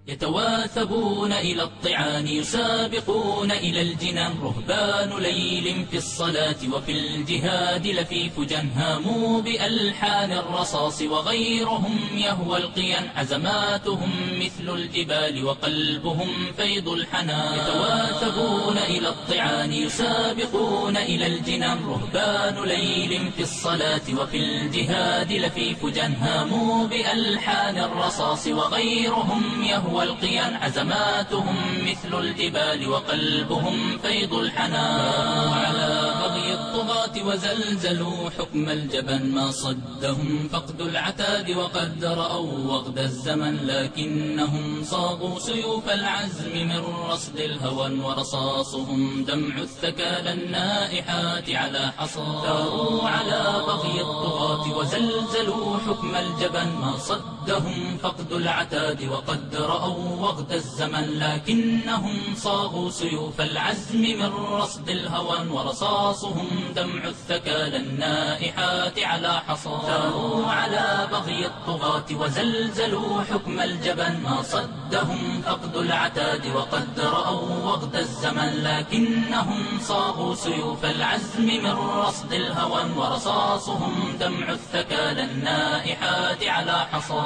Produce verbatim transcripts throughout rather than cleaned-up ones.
يتواثبون إلى الطعان يسابقون إلى الجنان، رهبان ليل في الصلاة وفي الجهاد لفيف جن، هاموا بألحان الرصاص وغيرهم يهوى القيان، عزماتهم مثل الجبال وقلبهم فيض الحنان. يتواثبون إلى الطعان يسابقون إلى الجنان، رهبان ليل في الصلاة وفي الجهاد لفيف جن، هاموا بألحان الرصاص وغيرهم يهوى والقيان، عزماتهم مثل الجبال وقلبهم فيض الحنان. على بغي الطغاة وزلزلوا حكم الجبن، ما صدهم فقد العتاد وقد رأوا وغد الزمن، لكنهم صاغوا سيوف العزم من رصد الهوى، ورصاصهم دمع الثكالى النائحات على حصى. ثاروا على بغي الطغاة وزلزلوا حكم الجبن، ما صدهم فقد العتاد وقد رأوا وغد الزمن، لكنهم صاغوا سيوف العزم من رصد الهوى، ورصاصهم دمع الثكالى النائحات على حصى. ثاروا على بغي الطغاة وزلزلوا حكم الجبن، ما صدهم فقد العتاد وقد رأوا وغد الزمن، لكنهم صاغوا سيوف العزم من رصد الهوى، ورصاصهم دمع الثكالى النائحات على حصى.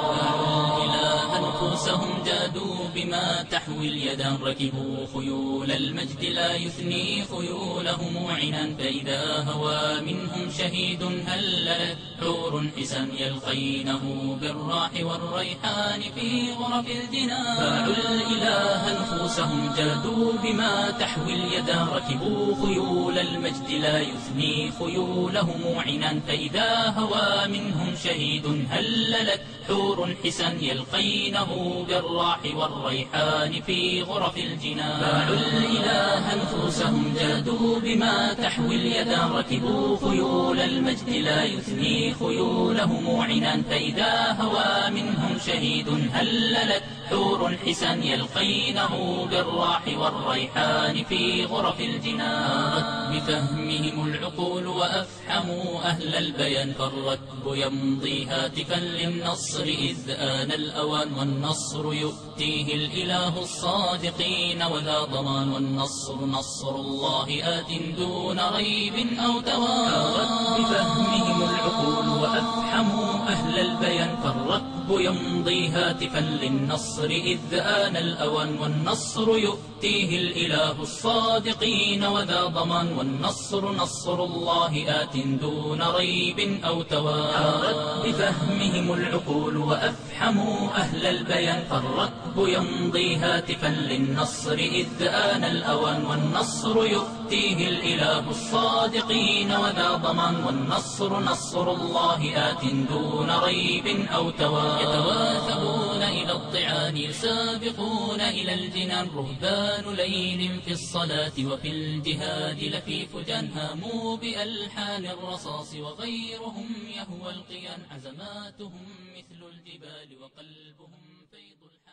إلى أنفسهم جادوا بما تحوي اليدان، ركبوا خيول المجد لا يثني خيولهم عنا، فإذا هوى منهم شهيد هللت حور حسن، يلقينه بالراح والريحان في غرف الجنان. باعوا الإله نفوسهم جادوا بما تحوي اليدان، ركبوا خيول المجد لا يثني خيولهم عنا، فإذا هوى منهم شهيد هللت حور حسن، يلقينه بالراح والريحان في غرف الجنان. باعوا الإله نفوسهم جادوا بما تحوي اليدان، ركبوا خيول المجد لا يثني خيولهم عنا، فإذا هوى منهم شهيد هللت حور حسن، يلقينه بالراح والريحان في غرف الجنان. بفهمهم العقول وأفحموا أهل البيان، فالركب يمضي هاتفا للنصر إذ آن الأوان، والنصر يؤتيه الإله الصادقين وذا ضمان، والنصر نصر الله آت دون ريب أو توان. بفهمهم العقول وأفحموا أهل البيان، فالركب يمضي هاتفا للنصر إذ آن الأوان، والنصر يؤتيه الإله الصادقين وذا ضمان، والنصر نصر الله آت دون ريب أو توان. حارت بفهمهم العقول وأفحموا أهل البيان، فالركب يمضي هاتفا للنصر إذ آن الأوان، والنصر يؤتيه الإله الصادقين وذا ضمان، والنصر نصر الله آت دون ريب أو توان. يتواثبون إلى الطعان يسابقون إلى الجنان، رهبان ليل في الصلاة وفي الجهاد لفيف جن، هاموا بألحان الرصاص وغيرهم يهوى القيان، عزماتهم مثل الجبال وقلبهم فيض الحنان.